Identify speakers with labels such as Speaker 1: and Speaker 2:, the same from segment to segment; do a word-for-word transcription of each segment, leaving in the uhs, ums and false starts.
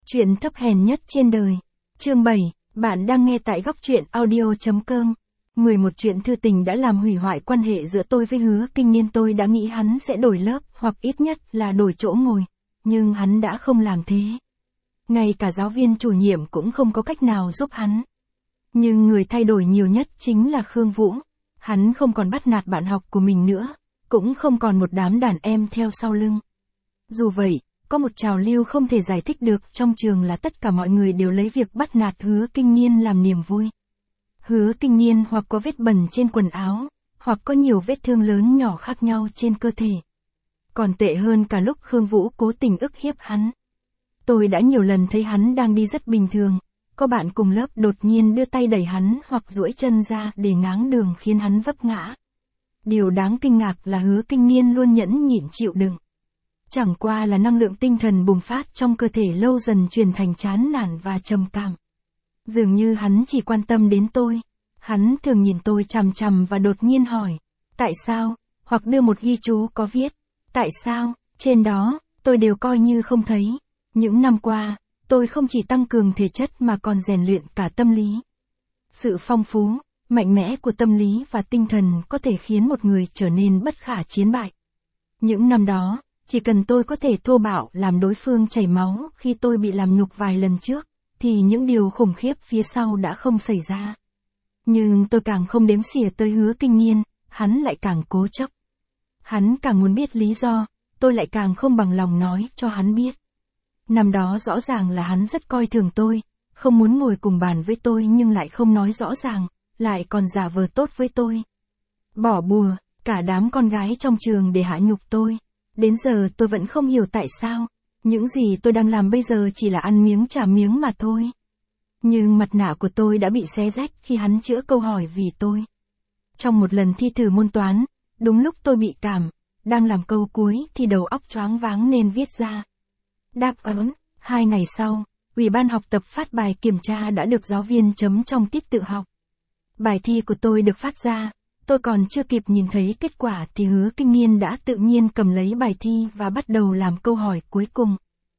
Speaker 1: Chuyện thấp hèn nhất trên đời. Chương bảy, bạn đang nghe tại góc truyện audio chấm com. mười một chuyện thư tình đã làm hủy hoại quan hệ giữa tôi với Hứa Kinh Niên. Tôi đã nghĩ hắn sẽ đổi lớp, hoặc ít nhất là đổi chỗ ngồi. Nhưng hắn đã không làm thế. Ngay cả giáo viên chủ nhiệm cũng không có cách nào giúp hắn. Nhưng người thay đổi nhiều nhất chính là Khương Vũ. Hắn không còn bắt nạt bạn học của mình nữa, cũng không còn một đám đàn em theo sau lưng. Dù vậy, có một trào lưu không thể giải thích được trong trường là tất cả mọi người đều lấy việc bắt nạt Hứa Kinh Niên làm niềm vui. Hứa Kinh Niên hoặc có vết bẩn trên quần áo, hoặc có nhiều vết thương lớn nhỏ khác nhau trên cơ thể. Còn tệ hơn cả lúc Khương Vũ cố tình ức hiếp hắn. Tôi đã nhiều lần thấy hắn đang đi rất bình thường, có bạn cùng lớp đột nhiên đưa tay đẩy hắn hoặc duỗi chân ra để ngáng đường khiến hắn vấp ngã. Điều đáng kinh ngạc là Hứa Kinh Niên luôn nhẫn nhịn chịu đựng. Chẳng qua là năng lượng tinh thần bùng phát trong cơ thể lâu dần chuyển thành chán nản và trầm cảm. Dường như hắn chỉ quan tâm đến tôi. Hắn thường nhìn tôi chằm chằm và đột nhiên hỏi, tại sao, hoặc đưa một ghi chú có viết, tại sao, trên đó, tôi đều coi như không thấy. Những năm qua, tôi không chỉ tăng cường thể chất mà còn rèn luyện cả tâm lý. Sự phong phú, mạnh mẽ của tâm lý và tinh thần có thể khiến một người trở nên bất khả chiến bại. Những năm đó, chỉ cần tôi có thể thô bạo làm đối phương chảy máu khi tôi bị làm nhục vài lần trước, thì những điều khủng khiếp phía sau đã không xảy ra. Nhưng tôi càng không đếm xỉa tới Hứa Kinh Niên, hắn lại càng cố chấp. Hắn càng muốn biết lý do, tôi lại càng không bằng lòng nói cho hắn biết. Năm đó rõ ràng là hắn rất coi thường tôi, không muốn ngồi cùng bàn với tôi nhưng lại không nói rõ ràng, lại còn giả vờ tốt với tôi. Bỏ bùa, cả đám con gái trong trường để hạ nhục tôi. Đến giờ tôi vẫn không hiểu tại sao, những gì tôi đang làm bây giờ chỉ là ăn miếng trả miếng mà thôi. Nhưng mặt nạ của tôi đã bị xé rách khi hắn chữa câu hỏi vì tôi. Trong một lần thi thử môn toán, đúng lúc tôi bị cảm, đang làm câu cuối thì đầu óc choáng váng nên viết ra đáp án. Hai ngày sau, Ủy ban học tập phát bài kiểm tra đã được giáo viên chấm trong tiết tự học. Bài thi của tôi được phát ra. Tôi còn chưa kịp nhìn thấy kết quả thì Hứa Kinh Niên đã tự nhiên cầm lấy bài thi và bắt đầu làm câu hỏi cuối cùng.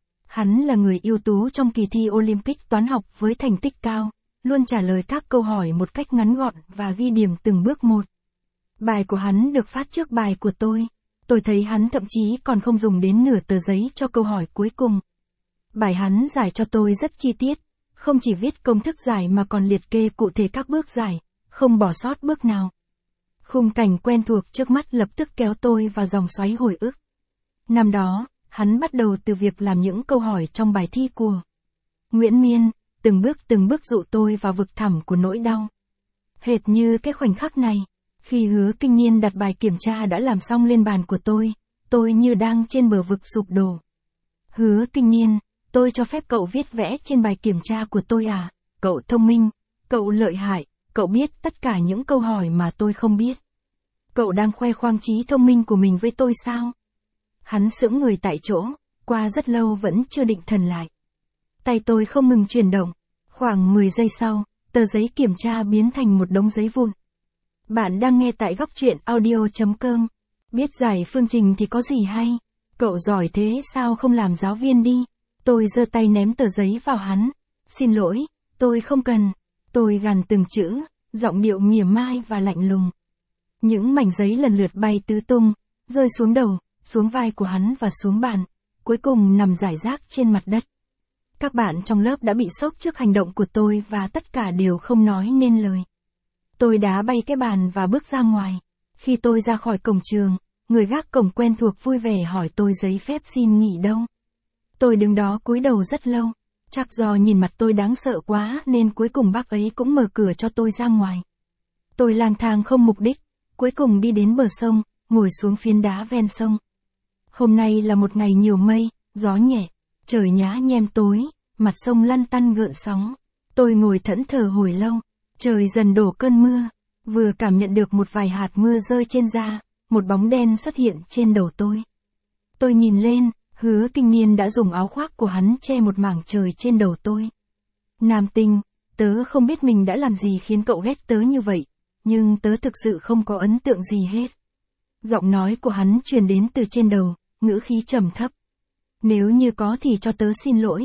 Speaker 1: Hắn là người ưu tú trong kỳ thi Olympic toán học với thành tích cao, luôn trả lời các câu hỏi một cách ngắn gọn và ghi điểm từng bước một. Bài của hắn được phát trước bài của tôi. Tôi thấy hắn thậm chí còn không dùng đến nửa tờ giấy cho câu hỏi cuối cùng. Bài hắn giải cho tôi rất chi tiết, không chỉ viết công thức giải mà còn liệt kê cụ thể các bước giải, không bỏ sót bước nào. Khung cảnh quen thuộc trước mắt lập tức kéo tôi vào dòng xoáy hồi ức. Năm đó, hắn bắt đầu từ việc làm những câu hỏi trong bài thi của Nguyễn Miên, từng bước từng bước dụ tôi vào vực thẳm của nỗi đau. Hệt như cái khoảnh khắc này, khi Hứa Kinh Niên đặt bài kiểm tra đã làm xong lên bàn của tôi, tôi như đang trên bờ vực sụp đổ. Hứa Kinh Niên, tôi cho phép cậu viết vẽ trên bài kiểm tra của tôi à? Cậu thông minh, cậu lợi hại. Cậu biết tất cả những câu hỏi mà tôi không biết. Cậu đang khoe khoang trí thông minh của mình với tôi sao? Hắn sững người tại chỗ, qua rất lâu vẫn chưa định thần lại. Tay tôi không ngừng chuyển động. Khoảng mười giây sau, tờ giấy kiểm tra biến thành một đống giấy vụn. Bạn đang nghe tại góc truyện audio chấm com. Biết giải phương trình thì có gì hay? Cậu giỏi thế sao không làm giáo viên đi? Tôi giơ tay ném tờ giấy vào hắn. Xin lỗi, tôi không cần. Tôi gằn từng chữ, giọng điệu mỉa mai và lạnh lùng. Những mảnh giấy lần lượt bay tứ tung, rơi xuống đầu, xuống vai của hắn và xuống bàn, cuối cùng nằm rải rác trên mặt đất. Các bạn trong lớp đã bị sốc trước hành động của tôi và tất cả đều không nói nên lời. Tôi đá bay cái bàn và bước ra ngoài. Khi tôi ra khỏi cổng trường, người gác cổng quen thuộc vui vẻ hỏi tôi giấy phép xin nghỉ đâu. Tôi đứng đó cúi đầu rất lâu. Chắc do nhìn mặt tôi đáng sợ quá nên cuối cùng bác ấy cũng mở cửa cho tôi ra ngoài. Tôi lang thang không mục đích, cuối cùng đi đến bờ sông, ngồi xuống phiến đá ven sông. Hôm nay là một ngày nhiều mây, gió nhẹ, trời nhá nhem tối, mặt sông lăn tăn gợn sóng. Tôi ngồi thẫn thờ hồi lâu, trời dần đổ cơn mưa, vừa cảm nhận được một vài hạt mưa rơi trên da, một bóng đen xuất hiện trên đầu tôi. Tôi nhìn lên. Hứa Kinh Niên đã dùng áo khoác của hắn che một mảng trời trên đầu tôi. Nam Tinh, tớ không biết mình đã làm gì khiến cậu ghét tớ như vậy, nhưng tớ thực sự không có ấn tượng gì hết. Giọng nói của hắn truyền đến từ trên đầu, ngữ khí trầm thấp. Nếu như có thì cho tớ xin lỗi.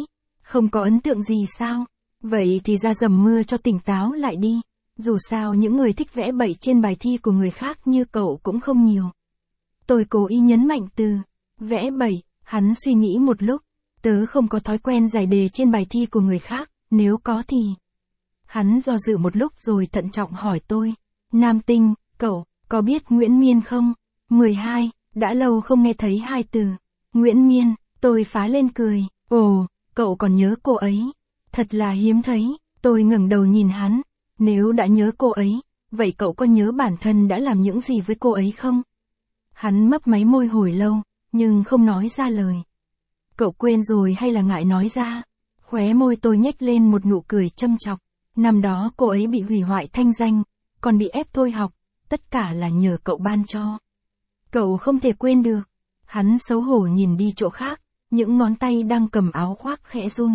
Speaker 1: Không có ấn tượng gì sao? Vậy thì ra dầm mưa cho tỉnh táo lại đi. Dù sao những người thích vẽ bậy trên bài thi của người khác như cậu cũng không nhiều. Tôi cố ý nhấn mạnh từ vẽ bậy, hắn suy nghĩ một lúc. Tớ không có thói quen giải đề trên bài thi của người khác, nếu có thì... Hắn do dự một lúc rồi thận trọng hỏi tôi. Nam Tinh, cậu, có biết Nguyễn Miên không? mười hai, đã lâu không nghe thấy hai từ. Nguyễn Miên, tôi phá lên cười. Ồ, cậu còn nhớ cô ấy. Thật là hiếm thấy, tôi ngẩng đầu nhìn hắn. Nếu đã nhớ cô ấy, vậy cậu có nhớ bản thân đã làm những gì với cô ấy không? Hắn mấp máy môi hồi lâu, nhưng không nói ra lời. Cậu quên rồi hay là ngại nói ra? Khóe môi tôi nhếch lên một nụ cười châm chọc. Năm đó cô ấy bị hủy hoại thanh danh, còn bị ép thôi học, tất cả là nhờ cậu ban cho. Cậu không thể quên được. Hắn xấu hổ nhìn đi chỗ khác, những ngón tay đang cầm áo khoác khẽ run.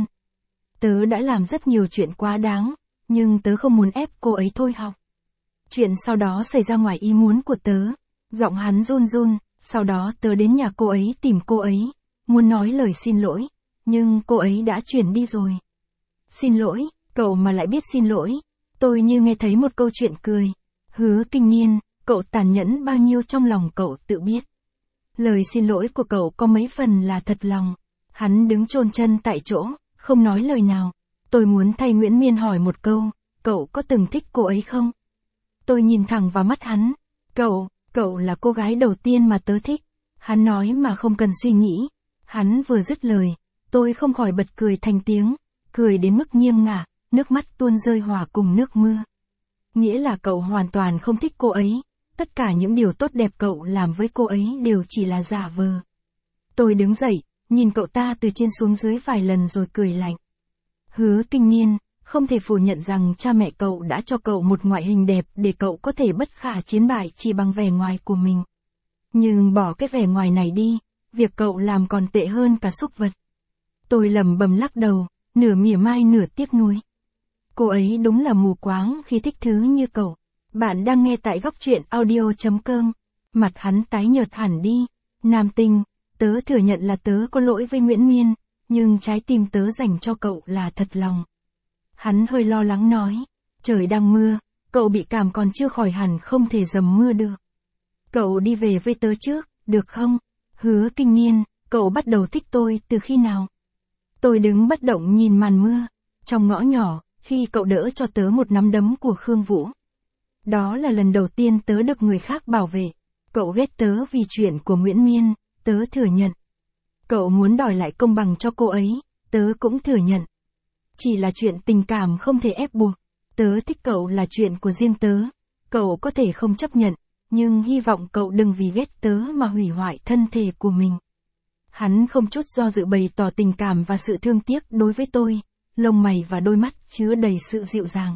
Speaker 1: Tớ đã làm rất nhiều chuyện quá đáng, nhưng tớ không muốn ép cô ấy thôi học. Chuyện sau đó xảy ra ngoài ý muốn của tớ. Giọng hắn run run, sau đó tớ đến nhà cô ấy tìm cô ấy, muốn nói lời xin lỗi, nhưng cô ấy đã chuyển đi rồi. Xin lỗi, cậu mà lại biết xin lỗi. Tôi như nghe thấy một câu chuyện cười. Hứa Kinh Niên, cậu tàn nhẫn bao nhiêu trong lòng cậu tự biết. Lời xin lỗi của cậu có mấy phần là thật lòng. Hắn đứng chôn chân tại chỗ, không nói lời nào. Tôi muốn thay Nguyễn Miên hỏi một câu, cậu có từng thích cô ấy không? Tôi nhìn thẳng vào mắt hắn. Cậu, cậu là cô gái đầu tiên mà tớ thích. Hắn nói mà không cần suy nghĩ. Hắn vừa dứt lời, tôi không khỏi bật cười thành tiếng, cười đến mức nghiêm ngả, nước mắt tuôn rơi hòa cùng nước mưa. Nghĩa là cậu hoàn toàn không thích cô ấy, tất cả những điều tốt đẹp cậu làm với cô ấy đều chỉ là giả vờ. Tôi đứng dậy, nhìn cậu ta từ trên xuống dưới vài lần rồi cười lạnh. Hứa Kinh Niên, không thể phủ nhận rằng cha mẹ cậu đã cho cậu một ngoại hình đẹp để cậu có thể bất khả chiến bại chỉ bằng vẻ ngoài của mình. Nhưng bỏ cái vẻ ngoài này đi, việc cậu làm còn tệ hơn cả súc vật. Tôi lẩm bẩm lắc đầu, nửa mỉa mai nửa tiếc nuối. Cô ấy đúng là mù quáng khi thích thứ như cậu. Bạn đang nghe tại góc truyện audio chấm com. Mặt hắn tái nhợt hẳn đi. Nam Tinh, tớ thừa nhận là tớ có lỗi với Nguyễn Miên, nhưng trái tim tớ dành cho cậu là thật lòng. Hắn hơi lo lắng nói, trời đang mưa, cậu bị cảm còn chưa khỏi hẳn không thể dầm mưa được. Cậu đi về với tớ trước, được không? Hứa Kinh Niên, cậu bắt đầu thích tôi từ khi nào? Tôi đứng bất động nhìn màn mưa, trong ngõ nhỏ, khi cậu đỡ cho tớ một nắm đấm của Khương Vũ. Đó là lần đầu tiên tớ được người khác bảo vệ. Cậu ghét tớ vì chuyện của Nguyễn Miên, tớ thừa nhận. Cậu muốn đòi lại công bằng cho cô ấy, tớ cũng thừa nhận. Chỉ là chuyện tình cảm không thể ép buộc. Tớ thích cậu là chuyện của riêng tớ. Cậu có thể không chấp nhận, nhưng hy vọng cậu đừng vì ghét tớ mà hủy hoại thân thể của mình. Hắn không chút do dự bày tỏ tình cảm và sự thương tiếc đối với tôi, lông mày và đôi mắt chứa đầy sự dịu dàng.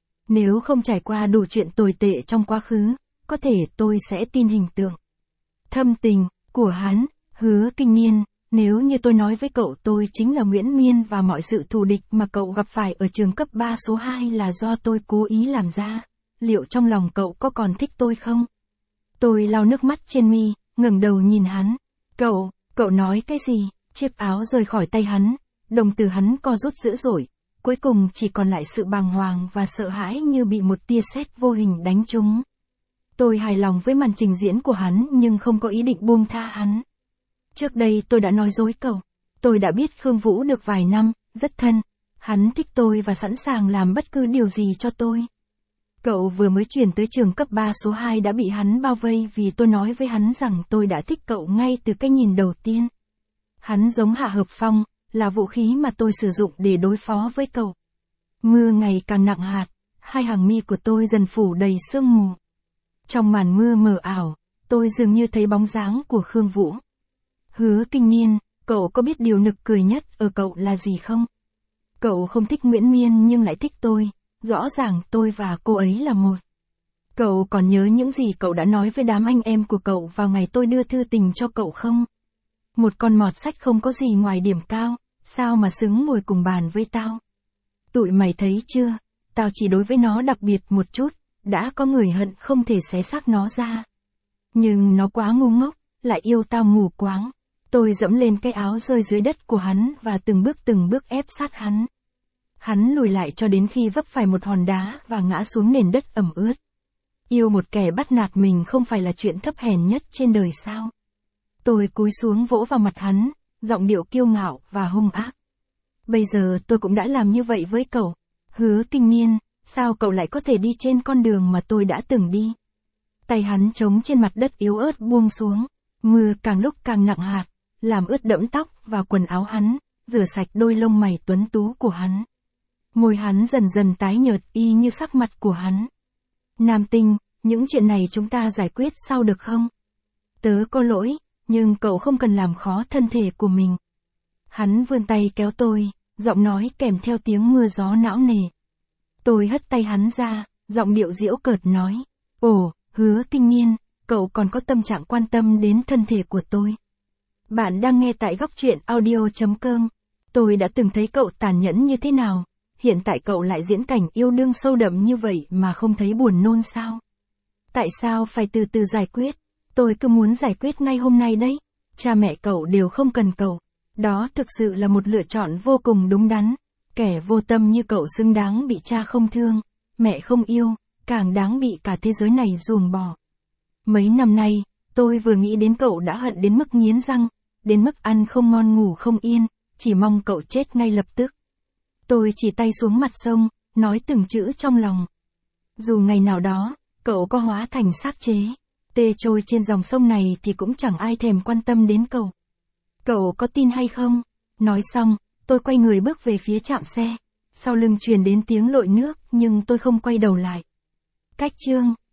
Speaker 1: Nếu không trải qua đủ chuyện tồi tệ trong quá khứ, có thể tôi sẽ tin hình tượng thâm tình của hắn. Hứa Kinh Niên, nếu như tôi nói với cậu tôi chính là Nguyễn Miên và mọi sự thù địch mà cậu gặp phải ở trường cấp ba số hai là do tôi cố ý làm ra, liệu trong lòng cậu có còn thích tôi không? Tôi lau nước mắt trên mi, ngẩng đầu nhìn hắn. Cậu, cậu nói cái gì? Chiếc áo rời khỏi tay hắn, đồng tử hắn co rút dữ dội, cuối cùng chỉ còn lại sự bàng hoàng và sợ hãi như bị một tia sét vô hình đánh trúng. Tôi hài lòng với màn trình diễn của hắn nhưng không có ý định buông tha hắn. Trước đây tôi đã nói dối cậu. Tôi đã biết Khương Vũ được vài năm, rất thân. Hắn thích tôi và sẵn sàng làm bất cứ điều gì cho tôi. Cậu vừa mới chuyển tới trường cấp ba số hai đã bị hắn bao vây vì tôi nói với hắn rằng tôi đã thích cậu ngay từ cái nhìn đầu tiên. Hắn giống Hạ Hợp Phong, là vũ khí mà tôi sử dụng để đối phó với cậu. Mưa ngày càng nặng hạt, hai hàng mi của tôi dần phủ đầy sương mù. Trong màn mưa mờ ảo, tôi dường như thấy bóng dáng của Khương Vũ. Hứa Kinh Niên, cậu có biết điều nực cười nhất ở cậu là gì không? Cậu không thích Nguyễn Miên nhưng lại thích tôi, rõ ràng tôi và cô ấy là một. Cậu còn nhớ những gì cậu đã nói với đám anh em của cậu vào ngày tôi đưa thư tình cho cậu không? Một con mọt sách không có gì ngoài điểm cao, sao mà xứng ngồi cùng bàn với tao? Tụi mày thấy chưa, tao chỉ đối với nó đặc biệt một chút, đã có người hận không thể xé xác nó ra. Nhưng nó quá ngu ngốc, lại yêu tao mù quáng. Tôi dẫm lên cái áo rơi dưới đất của hắn và từng bước từng bước ép sát hắn. Hắn lùi lại cho đến khi vấp phải một hòn đá và ngã xuống nền đất ẩm ướt. Yêu một kẻ bắt nạt mình không phải là chuyện thấp hèn nhất trên đời sao? Tôi cúi xuống vỗ vào mặt hắn, giọng điệu kiêu ngạo và hung ác. Bây giờ tôi cũng đã làm như vậy với cậu. Hứa Kinh Niên, sao cậu lại có thể đi trên con đường mà tôi đã từng đi? Tay hắn trống trên mặt đất yếu ớt buông xuống. Mưa càng lúc càng nặng hạt, làm ướt đẫm tóc và quần áo hắn, rửa sạch đôi lông mày tuấn tú của hắn. Môi hắn dần dần tái nhợt y như sắc mặt của hắn. Nam Tinh, những chuyện này chúng ta giải quyết sau được không? Tớ có lỗi, nhưng cậu không cần làm khó thân thể của mình. Hắn vươn tay kéo tôi, giọng nói kèm theo tiếng mưa gió não nề. Tôi hất tay hắn ra, giọng điệu giễu cợt nói. Ồ, Hứa Kinh Niên, cậu còn có tâm trạng quan tâm đến thân thể của tôi. Bạn đang nghe tại góc truyện audio chấm com. Tôi đã từng thấy cậu tàn nhẫn như thế nào. Hiện tại cậu lại diễn cảnh yêu đương sâu đậm như vậy mà không thấy buồn nôn sao? Tại sao phải từ từ giải quyết? Tôi cứ muốn giải quyết ngay hôm nay đấy. Cha mẹ cậu đều không cần cậu. Đó thực sự là một lựa chọn vô cùng đúng đắn. Kẻ vô tâm như cậu xứng đáng bị cha không thương, mẹ không yêu, càng đáng bị cả thế giới này ruồng bỏ. Mấy năm nay, tôi vừa nghĩ đến cậu đã hận đến mức nghiến răng, đến mức ăn không ngon ngủ không yên, chỉ mong cậu chết ngay lập tức. Tôi chỉ tay xuống mặt sông, nói từng chữ trong lòng. Dù ngày nào đó, cậu có hóa thành xác chế, tê trôi trên dòng sông này thì cũng chẳng ai thèm quan tâm đến cậu. Cậu có tin hay không? Nói xong, tôi quay người bước về phía trạm xe. Sau lưng truyền đến tiếng lội nước nhưng tôi không quay đầu lại. Cách chương